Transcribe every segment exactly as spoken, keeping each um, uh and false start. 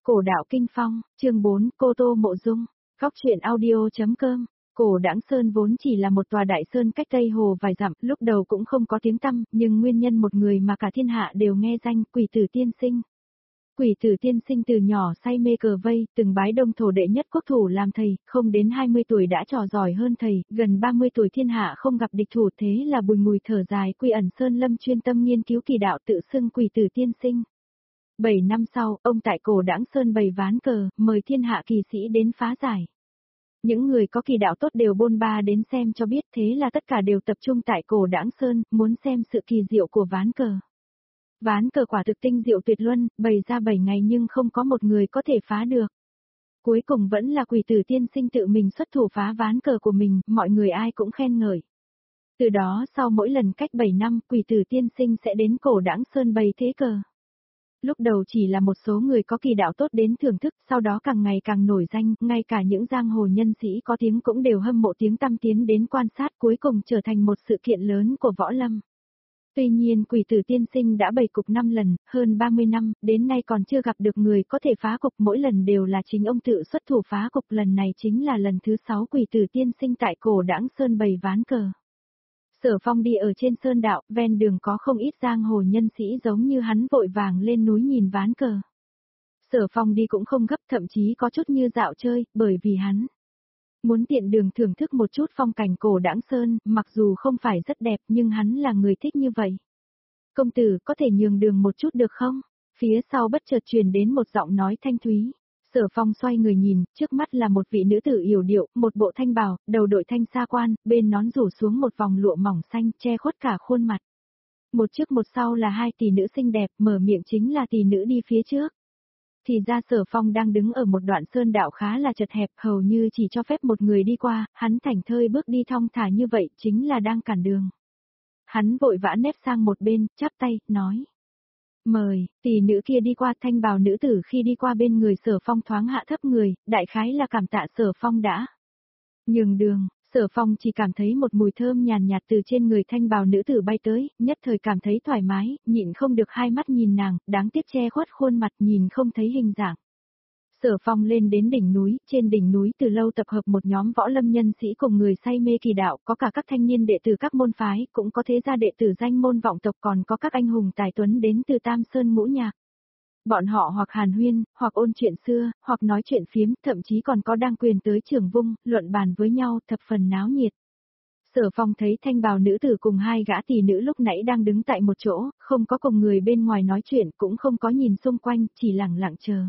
Cổ đạo kinh phong, chương bốn, Cô Tô Mộ Dung, Góc truyện audio.com. Cổ Đãng Sơn vốn chỉ là một tòa đại sơn cách Tây Hồ vài dặm, lúc đầu cũng không có tiếng tăm, nhưng nguyên nhân một người mà cả thiên hạ đều nghe danh, Quỷ Tử Tiên Sinh. Quỷ Tử Tiên Sinh từ nhỏ say mê cờ vây, từng bái Đông Thổ đệ nhất quốc thủ làm thầy, không đến hai mươi tuổi đã trò giỏi hơn thầy, gần ba mươi tuổi thiên hạ không gặp địch thủ, thế là bùi ngùi thở dài quy ẩn sơn lâm chuyên tâm nghiên cứu kỳ đạo tự xưng Quỷ Tử Tiên Sinh. Bảy năm sau, ông tại Cổ Đãng Sơn bày ván cờ, mời thiên hạ kỳ sĩ đến phá giải. Những người có kỳ đạo tốt đều bôn ba đến xem cho biết, thế là tất cả đều tập trung tại Cổ Đãng Sơn, muốn xem sự kỳ diệu của ván cờ. Ván cờ quả thực tinh diệu tuyệt luân, bày ra bảy ngày nhưng không có một người có thể phá được. Cuối cùng vẫn là Quỷ Tử Tiên Sinh tự mình xuất thủ phá ván cờ của mình, mọi người ai cũng khen ngợi. Từ đó sau mỗi lần cách bảy năm, Quỷ Tử Tiên Sinh sẽ đến Cổ Đãng Sơn bày thế cờ. Lúc đầu chỉ là một số người có kỳ đạo tốt đến thưởng thức, sau đó càng ngày càng nổi danh, ngay cả những giang hồ nhân sĩ có tiếng cũng đều hâm mộ tiếng tăm tiến đến quan sát, cuối cùng trở thành một sự kiện lớn của võ lâm. Tuy nhiên Quỷ Tử Tiên Sinh đã bày cục năm lần, hơn ba mươi năm, đến nay còn chưa gặp được người có thể phá cục, mỗi lần đều là chính ông tự xuất thủ phá cục, lần này chính là lần thứ sáu Quỷ Tử Tiên Sinh tại Cổ Đãng Sơn bày ván cờ. Sở Phong đi ở trên sơn đạo, ven đường có không ít giang hồ nhân sĩ giống như hắn vội vàng lên núi nhìn ván cờ. Sở Phong đi cũng không gấp, thậm chí có chút như dạo chơi, bởi vì hắn muốn tiện đường thưởng thức một chút phong cảnh Cổ Đãng Sơn, mặc dù không phải rất đẹp nhưng hắn là người thích như vậy. Công tử có thể nhường đường một chút được không? Phía sau bất chợt truyền đến một giọng nói thanh thúy. Sở Phong xoay người nhìn, trước mắt là một vị nữ tử yểu điệu, một bộ thanh bào, đầu đội thanh sa quan, bên nón rủ xuống một vòng lụa mỏng xanh che khuất cả khuôn mặt. Một trước một sau là hai tỷ nữ xinh đẹp, mở miệng chính là tỷ nữ đi phía trước. Thì ra Sở Phong đang đứng ở một đoạn sơn đạo khá là chật hẹp, hầu như chỉ cho phép một người đi qua, hắn thảnh thơi bước đi thong thả như vậy chính là đang cản đường. Hắn vội vã nép sang một bên, chắp tay, nói. Mời, tỷ nữ kia đi qua. Thanh bào nữ tử khi đi qua bên người Sở Phong thoáng hạ thấp người, đại khái là cảm tạ Sở Phong đã nhường đường. Sở Phong chỉ cảm thấy một mùi thơm nhàn nhạt từ trên người thanh bào nữ tử bay tới, nhất thời cảm thấy thoải mái, nhịn không được hai mắt nhìn nàng, đáng tiếc che khuất khuôn mặt nhìn không thấy hình dạng. Sở Phong lên đến đỉnh núi, trên đỉnh núi từ lâu tập hợp một nhóm võ lâm nhân sĩ cùng người say mê kỳ đạo, có cả các thanh niên đệ tử các môn phái, cũng có thế gia đệ tử danh môn vọng tộc, còn có các anh hùng tài tuấn đến từ Tam Sơn Ngũ Nhạc. Bọn họ hoặc hàn huyên, hoặc ôn chuyện xưa, hoặc nói chuyện phiếm, thậm chí còn có đang quyền tới trường vung, luận bàn với nhau, thập phần náo nhiệt. Sở Phong thấy thanh bào nữ tử cùng hai gã tỷ nữ lúc nãy đang đứng tại một chỗ, không có cùng người bên ngoài nói chuyện, cũng không có nhìn xung quanh, chỉ lặng lặng chờ.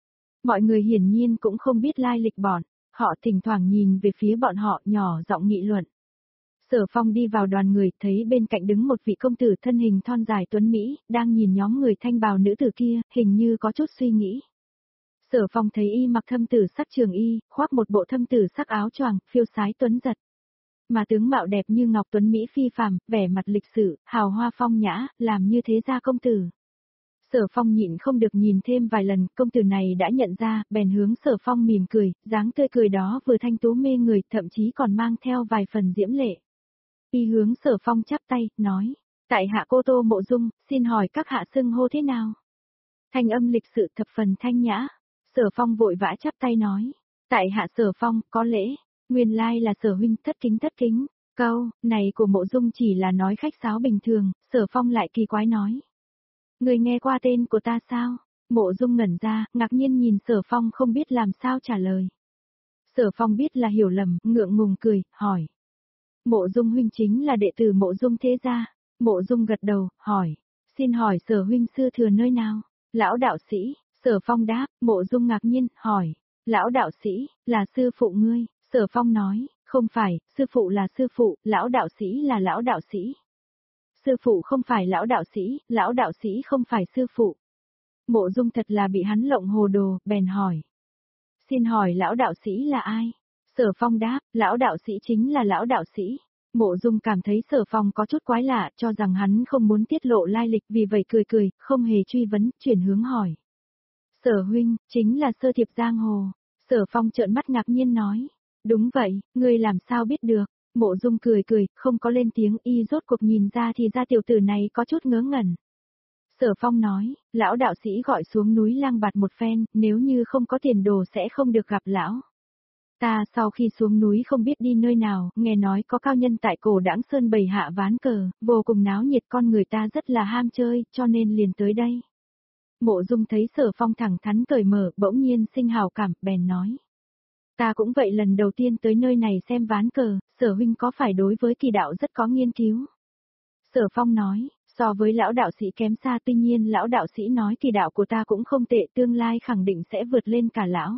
Mọi người hiển nhiên cũng không biết lai lịch bọn, họ thỉnh thoảng nhìn về phía bọn họ nhỏ giọng nghị luận. Sở Phong đi vào đoàn người, thấy bên cạnh đứng một vị công tử thân hình thon dài tuấn Mỹ, đang nhìn nhóm người thanh bào nữ tử kia, hình như có chút suy nghĩ. Sở Phong thấy y mặc thâm tử sắc trường y, khoác một bộ thâm tử sắc áo choàng, phiêu sái tuấn giật. Mà tướng mạo đẹp như ngọc tuấn Mỹ phi phàm, vẻ mặt lịch sự, hào hoa phong nhã, làm như thế gia công tử. Sở Phong nhịn không được nhìn thêm vài lần, công tử này đã nhận ra, bèn hướng Sở Phong mỉm cười, dáng tươi cười đó vừa thanh tú mê người, thậm chí còn mang theo vài phần diễm lệ. Y hướng Sở Phong chắp tay, nói, tại hạ Cô Tô Mộ Dung, xin hỏi các hạ xưng hô thế nào? Thanh âm lịch sự thập phần thanh nhã. Sở Phong vội vã chắp tay nói, tại hạ Sở Phong, có lễ, nguyên lai là Sở huynh, thất kính thất kính. Câu này của Mộ Dung chỉ là nói khách sáo bình thường, Sở Phong lại kỳ quái nói. Người nghe qua tên của ta sao? Mộ Dung ngẩn ra, ngạc nhiên nhìn Sở Phong không biết làm sao trả lời. Sở Phong biết là hiểu lầm, ngượng ngùng cười, hỏi. Mộ Dung huynh chính là đệ tử Mộ Dung thế gia. Mộ Dung gật đầu, hỏi. Xin hỏi Sở huynh sư thừa nơi nào? Lão đạo sĩ. Sở Phong đáp. Mộ Dung ngạc nhiên, hỏi. Lão đạo sĩ, là sư phụ ngươi? Sở Phong nói. Không phải, sư phụ là sư phụ, lão đạo sĩ là lão đạo sĩ. Sư phụ không phải lão đạo sĩ, lão đạo sĩ không phải sư phụ. Mộ Dung thật là bị hắn lộng hồ đồ, bèn hỏi. Xin hỏi lão đạo sĩ là ai? Sở Phong đáp, lão đạo sĩ chính là lão đạo sĩ. Mộ Dung cảm thấy Sở Phong có chút quái lạ, cho rằng hắn không muốn tiết lộ lai lịch, vì vậy cười cười, không hề truy vấn, chuyển hướng hỏi. Sở huynh, chính là Sơ Thiệp Giang Hồ. Sở Phong trợn mắt ngạc nhiên nói. Đúng vậy, ngươi làm sao biết được? Mộ Dung cười cười, không có lên tiếng, y rốt cuộc nhìn ra thì ra tiểu tử này có chút ngớ ngẩn. Sở Phong nói, lão đạo sĩ gọi xuống núi lang bạt một phen, nếu như không có tiền đồ sẽ không được gặp lão. Ta sau khi xuống núi không biết đi nơi nào, nghe nói có cao nhân tại Cổ Đãng Sơn bày hạ ván cờ, vô cùng náo nhiệt, con người ta rất là ham chơi, cho nên liền tới đây. Mộ Dung thấy Sở Phong thẳng thắn cởi mở, bỗng nhiên sinh hào cảm, bèn nói. Ta cũng vậy, lần đầu tiên tới nơi này xem ván cờ, Sở huynh có phải đối với kỳ đạo rất có nghiên cứu? Sở Phong nói, so với lão đạo sĩ kém xa, tuy nhiên lão đạo sĩ nói kỳ đạo của ta cũng không tệ, tương lai khẳng định sẽ vượt lên cả lão.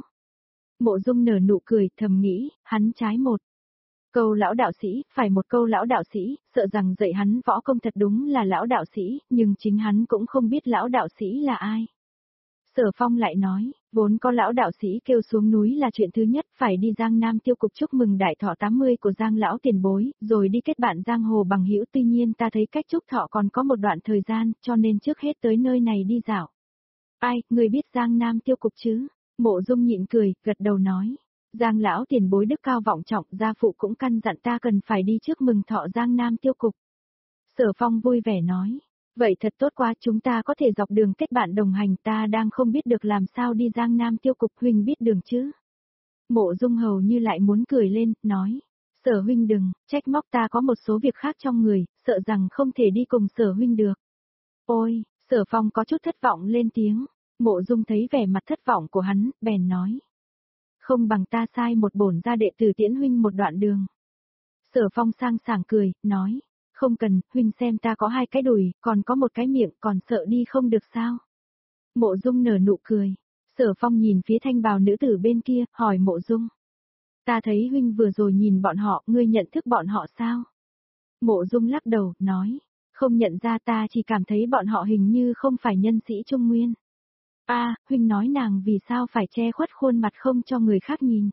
Mộ Dung nở nụ cười, thầm nghĩ, hắn trái một câu lão đạo sĩ, phải một câu lão đạo sĩ, sợ rằng dạy hắn võ công thật đúng là lão đạo sĩ, nhưng chính hắn cũng không biết lão đạo sĩ là ai. Sở Phong lại nói, vốn có lão đạo sĩ kêu xuống núi là chuyện thứ nhất, phải đi Giang Nam tiêu cục chúc mừng đại thọ tám mươi của Giang lão tiền bối, rồi đi kết bạn giang hồ bằng hữu, tuy nhiên ta thấy cách chúc thọ còn có một đoạn thời gian, cho nên trước hết tới nơi này đi dạo. Ai, người biết Giang Nam tiêu cục chứ? Mộ Dung nhịn cười, gật đầu nói. Giang lão tiền bối đức cao vọng trọng, gia phụ cũng căn dặn ta cần phải đi trước mừng thọ Giang Nam tiêu cục. Sở Phong vui vẻ nói. Vậy thật tốt quá, chúng ta có thể dọc đường kết bạn đồng hành, ta đang không biết được làm sao đi Giang Nam tiêu cục, huynh biết đường chứ? Mộ Dung hầu như lại muốn cười lên, nói. Sở huynh đừng, trách móc, ta có một số việc khác trong người, sợ rằng không thể đi cùng sở huynh được. Ôi, Sở Phong có chút thất vọng lên tiếng. Mộ Dung thấy vẻ mặt thất vọng của hắn, bèn nói. Không bằng ta sai một bổn gia đệ tử tiễn huynh một đoạn đường. Sở Phong sang sảng cười, nói. Không cần, huynh xem ta có hai cái đùi, còn có một cái miệng, còn sợ đi không được sao? Mộ Dung nở nụ cười. Sở Phong nhìn phía thanh bào nữ tử bên kia, hỏi Mộ Dung. Ta thấy huynh vừa rồi nhìn bọn họ, ngươi nhận thức bọn họ sao? Mộ Dung lắc đầu, nói. Không nhận ra, ta chỉ cảm thấy bọn họ hình như không phải nhân sĩ Trung Nguyên. A, à, huynh nói nàng vì sao phải che khuất khuôn mặt không cho người khác nhìn.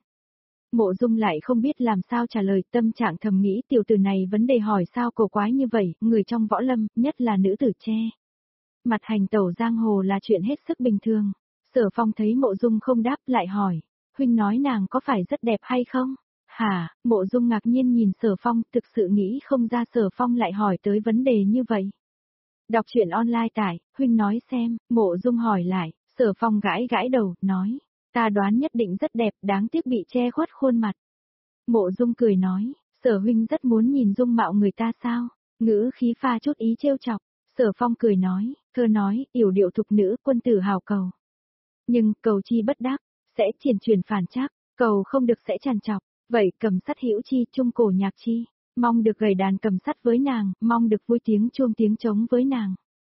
Mộ Dung lại không biết làm sao trả lời, tâm trạng thầm nghĩ tiểu tử này vấn đề hỏi sao cổ quái như vậy, người trong võ lâm, nhất là nữ tử che mặt hành tẩu giang hồ là chuyện hết sức bình thường. Sở Phong thấy Mộ Dung không đáp, lại hỏi, huynh nói nàng có phải rất đẹp hay không? Hả? Mộ Dung ngạc nhiên nhìn Sở Phong, thực sự nghĩ không ra Sở Phong lại hỏi tới vấn đề như vậy. Đọc truyện online tải, huynh nói xem. Mộ Dung hỏi lại. Sở Phong gãi gãi đầu, nói, ta đoán nhất định rất đẹp, đáng tiếc bị che khuất khuôn mặt. Mộ Dung cười nói, Sở huynh rất muốn nhìn dung mạo người ta sao? Ngữ khí pha chút ý trêu chọc. Sở Phong cười nói, thơ nói, yểu điệu thục nữ, quân tử hào cầu. Nhưng, cầu chi bất đắc, sẽ triển chuyển phản trắc, cầu không được sẽ tràn trọc, vậy cầm sắt hữu chi, trung cổ nhạc chi, mong được gầy đàn cầm sắt với nàng, mong được vui tiếng chuông tiếng trống với nàng.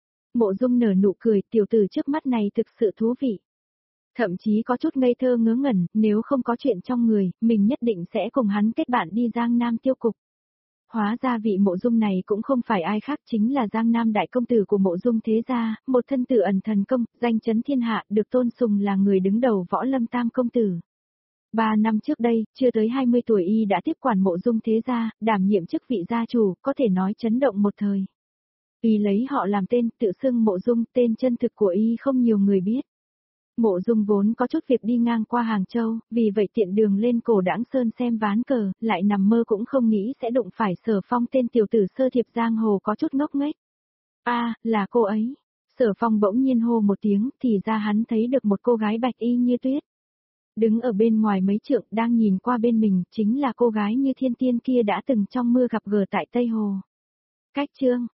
Mộ Dung nở nụ cười, tiểu tử trước mắt này thực sự thú vị. Thậm chí có chút ngây thơ ngớ ngẩn, nếu không có chuyện trong người, mình nhất định sẽ cùng hắn kết bạn đi Giang Nam tiêu cục. Hóa ra vị Mộ Dung này cũng không phải ai khác, chính là Giang Nam đại công tử của Mộ Dung thế gia, một thân tử ẩn thần công, danh chấn thiên hạ, được tôn sùng là người đứng đầu võ lâm tam công tử. Ba năm trước đây, chưa tới hai mươi tuổi y đã tiếp quản Mộ Dung thế gia, đảm nhiệm chức vị gia chủ, có thể nói chấn động một thời. Y lấy họ làm tên, tự xưng Mộ Dung, tên chân thực của y không nhiều người biết. Mộ Dung vốn có chút việc đi ngang qua Hàng Châu, vì vậy tiện đường lên Cổ Đãng Sơn xem ván cờ, lại nằm mơ cũng không nghĩ sẽ đụng phải Sở Phong, tên tiểu tử sơ thiệp giang hồ có chút ngốc nghếch. A, à, là cô ấy. Sở Phong bỗng nhiên hô một tiếng, thì ra hắn thấy được một cô gái bạch y như tuyết. Đứng ở bên ngoài mấy trượng, đang nhìn qua bên mình, chính là cô gái như thiên tiên kia đã từng trong mưa gặp gỡ tại Tây Hồ. Cách chương